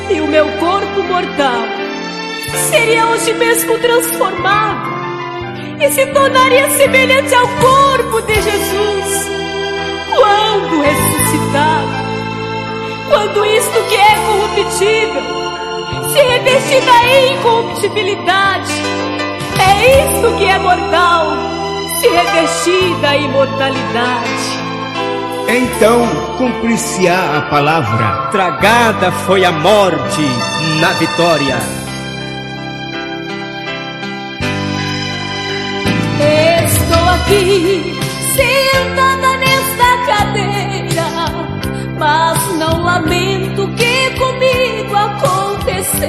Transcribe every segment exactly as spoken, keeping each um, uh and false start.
e o meu corpo mortal seria hoje mesmo transformado e se tornaria semelhante ao corpo de Jesus quando ressuscitado. Quando isto que é corruptível se revestir da incorruptibilidade, é isto que é mortal se revestir da imortalidade. Então cumprir-se-á a palavra: tragada foi a morte na vitória. Estou aqui sentada nesta cadeira, mas não lamento o que comigo aconteceu.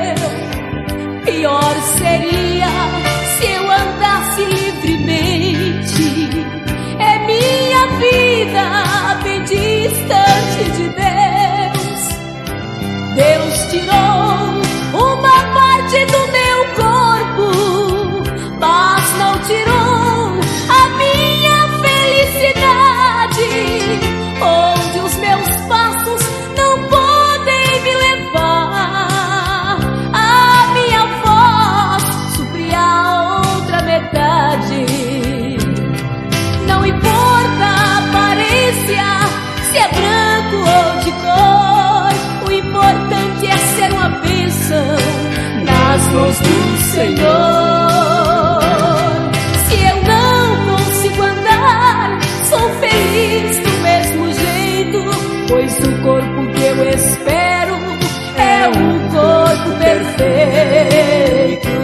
Pior seria se eu andasse livremente. É minha vida bem distante de Deus. Deus tirou uma parte do meu corpo, mas não tirou a minha felicidade. Onde os meus passos não podem me levar, a minha voz supre a outra metade. Não importa a aparência, se é branco ou de cor, o importante é ser uma bênção nas mãos do Senhor. Se eu não consigo andar, sou feliz do mesmo jeito, pois o corpo que eu espero é um corpo perfeito.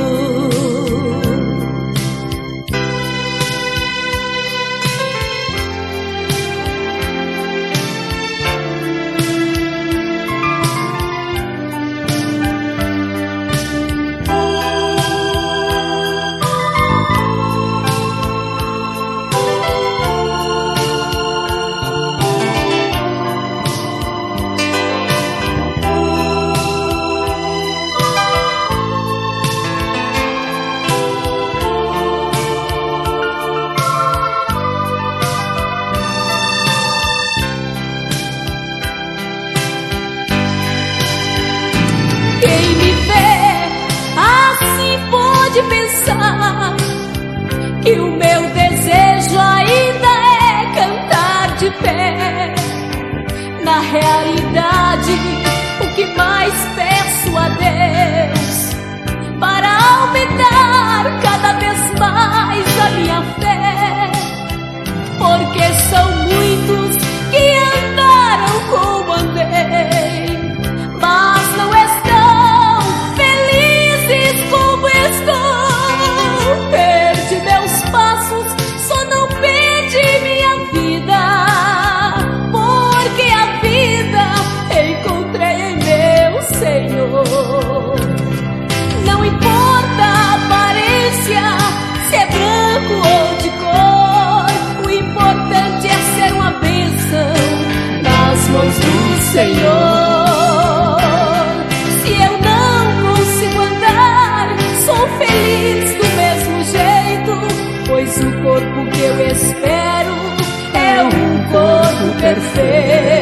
Quem me vê assim pode pensar que o meu desejo ainda é cantar de pé. Na realidade, o que mais peço a Deus para aumentar cada vez mais a minha fé, porque são muitos que andaram como andei, mas não estão felizes como estou. Perdi meus passos, só não perdi minha vida, porque a vida encontrei em meu Senhor. Não importa a aparência, se é branco ou de cor, o importante é ser uma bênção nas mãos do Senhor. Se eu não consigo andar, sou feliz do mesmo jeito, pois o corpo que eu espero é um corpo perfeito.